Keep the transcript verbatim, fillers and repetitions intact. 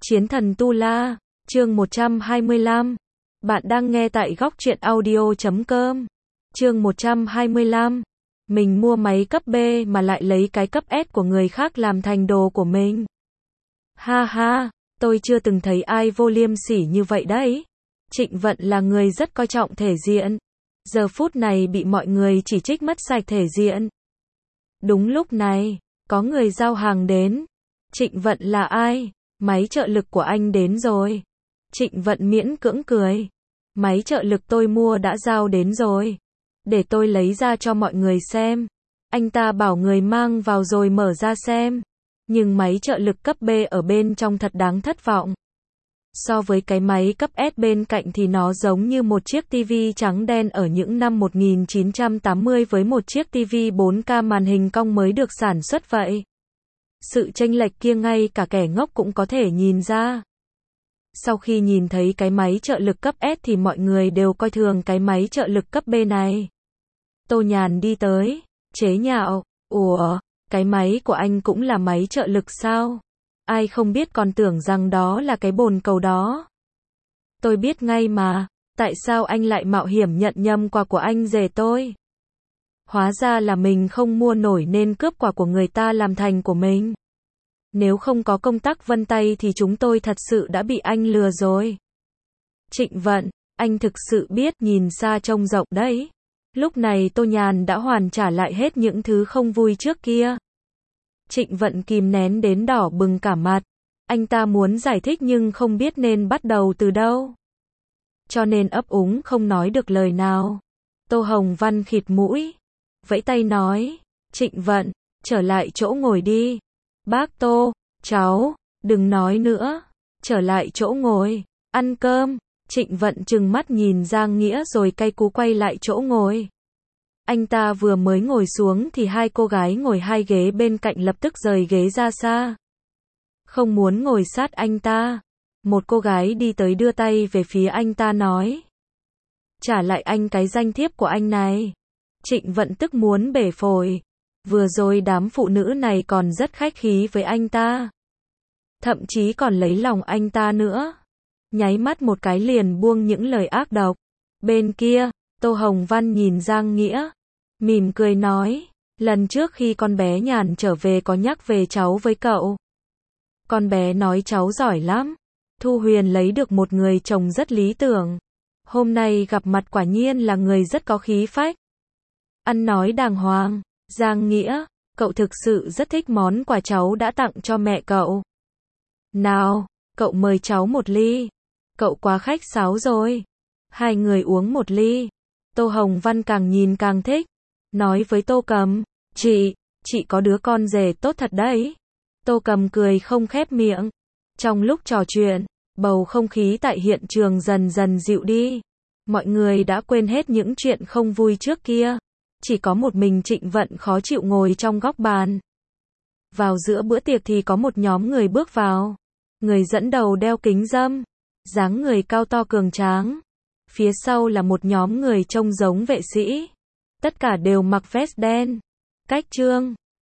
Chiến thần Tu La, chương một trăm hai mươi lăm. Bạn đang nghe tại góc truyện audio chấm com. Chương một trăm hai mươi lăm. Mình mua máy cấp B mà lại lấy cái cấp S của người khác làm thành đồ của mình. Ha ha, tôi chưa từng thấy ai vô liêm sỉ như vậy đấy. Trịnh Vận là người rất coi trọng thể diện. Giờ phút này bị mọi người chỉ trích mất sạch thể diện. Đúng lúc này, có người giao hàng đến. Trịnh Vận là ai? Máy trợ lực của anh đến rồi. Trịnh Vận miễn cưỡng cười. Máy trợ lực tôi mua đã giao đến rồi. Để tôi lấy ra cho mọi người xem. Anh ta bảo người mang vào rồi mở ra xem. Nhưng máy trợ lực cấp B ở bên trong thật đáng thất vọng. So với cái máy cấp S bên cạnh thì nó giống như một chiếc tivi trắng đen ở những năm một nghìn chín trăm tám mươi với một chiếc tivi bốn K màn hình cong mới được sản xuất vậy. Sự chênh lệch kia ngay cả kẻ ngốc cũng có thể nhìn ra. Sau khi nhìn thấy cái máy trợ lực cấp S thì mọi người đều coi thường cái máy trợ lực cấp B này. Tô Nhàn đi tới, chế nhạo, ủa, cái máy của anh cũng là máy trợ lực sao? Ai không biết còn tưởng rằng đó là cái bồn cầu đó. Tôi biết ngay mà, tại sao anh lại mạo hiểm nhận nhầm quà của anh rể tôi? Hóa ra là mình không mua nổi nên cướp quà của người ta làm thành của mình. Nếu không có công tắc vân tay thì chúng tôi thật sự đã bị anh lừa rồi. Trịnh Vận, anh thực sự biết nhìn xa trông rộng đấy. Lúc này Tô Nhàn đã hoàn trả lại hết những thứ không vui trước kia. Trịnh Vận kìm nén đến đỏ bừng cả mặt. Anh ta muốn giải thích nhưng không biết nên bắt đầu từ đâu. Cho nên ấp úng không nói được lời nào. Tô Hồng Văn khịt mũi. Vẫy tay nói, Trịnh Vận, trở lại chỗ ngồi đi. Bác Tô, cháu, đừng nói nữa. Trở lại chỗ ngồi, ăn cơm. Trịnh Vận trừng mắt nhìn Giang Nghĩa rồi cay cú quay lại chỗ ngồi. Anh ta vừa mới ngồi xuống thì hai cô gái ngồi hai ghế bên cạnh lập tức rời ghế ra xa. Không muốn ngồi sát anh ta. Một cô gái đi tới đưa tay về phía anh ta nói. Trả lại anh cái danh thiếp của anh này. Trịnh Vận tức muốn bể phổi. Vừa rồi đám phụ nữ này còn rất khách khí với anh ta. Thậm chí còn lấy lòng anh ta nữa. Nháy mắt một cái liền buông những lời ác độc. Bên kia, Tô Hồng Văn nhìn Giang Nghĩa. Mỉm cười nói. Lần trước khi con bé Nhàn trở về có nhắc về cháu với cậu. Con bé nói cháu giỏi lắm. Thu Huyền lấy được một người chồng rất lý tưởng. Hôm nay gặp mặt quả nhiên là người rất có khí phách. Ăn nói đàng hoàng. Giang Nghĩa, cậu thực sự rất thích món quà cháu đã tặng cho mẹ cậu. Nào, cậu mời cháu một ly. Cậu quá khách sáo rồi. Hai người uống một ly. Tô Hồng Văn càng nhìn càng thích. Nói với Tô Cầm, chị, chị có đứa con rể tốt thật đấy. Tô Cầm cười không khép miệng. Trong lúc trò chuyện, bầu không khí tại hiện trường dần dần dịu đi. Mọi người đã quên hết những chuyện không vui trước kia. Chỉ có một mình Trịnh Vận khó chịu ngồi trong góc bàn. Vào giữa bữa tiệc thì có một nhóm người bước vào. Người dẫn đầu đeo kính râm. Dáng người cao to cường tráng. Phía sau là một nhóm người trông giống vệ sĩ. Tất cả đều mặc vest đen. Cách Trương,